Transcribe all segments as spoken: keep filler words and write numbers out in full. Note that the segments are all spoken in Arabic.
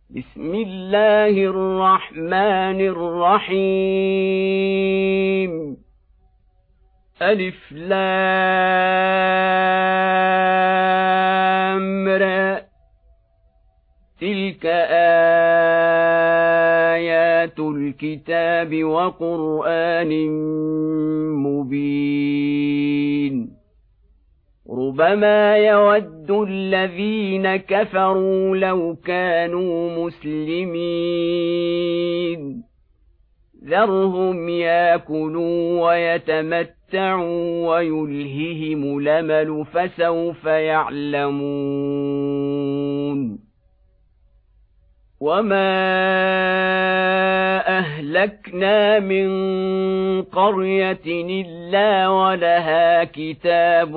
بسم الله الرحمن الرحيم. ألف لام را، تلك آيات الكتاب وقرآن مبين. ربما يود الذين كفروا لو كانوا مسلمين، ذرهم ياكلوا ويتمتعوا ويلههم الأمل فسوف يعلمون. وما أهلكنا من قرية إلا ولها كتاب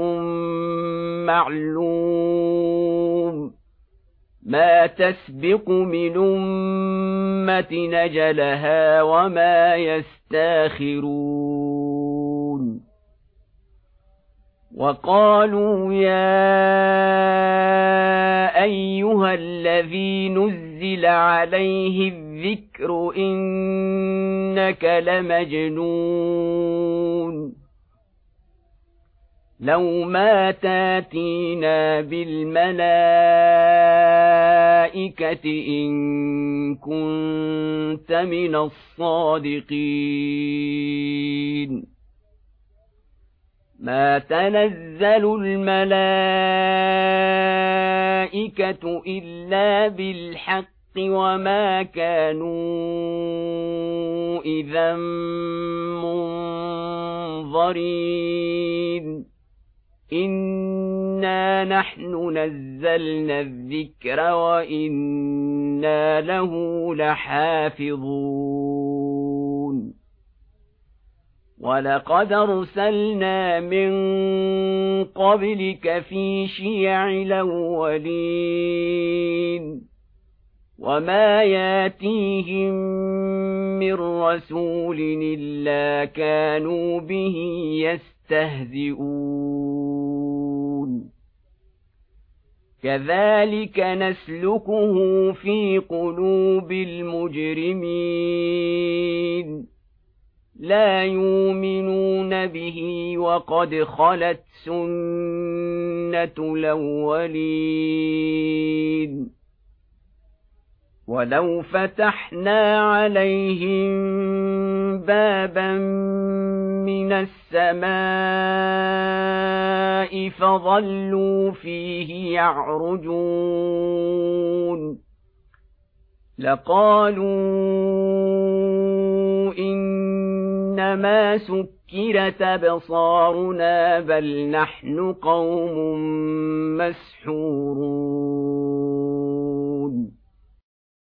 معلوم، ما تسبق من أمة نجلها وما يستاخرون. وقالوا يا أيها الذي نزل عليه الذكر إنك لمجنون، لو ما تاتينا بالملائكة إن كنت من الصادقين. ما تنزل الملائكة إلا بالحق وما كانوا إذا منظرين. إنا نحن نزلنا الذكر وإنا له لحافظون. ولقد أرسلنا من قبلك في شيع الأولين، وما ياتيهم من رسول إلا كانوا به يستهزئون. كذلك نسلكه في قلوب المجرمين، لا يؤمنون به وقد خلت سنة الأولين. ولو فتحنا عليهم بابا من السماء فظلوا فيه يعرجون لقالوا إنما سكرت أبصارنا بل نحن قوم مسحورون.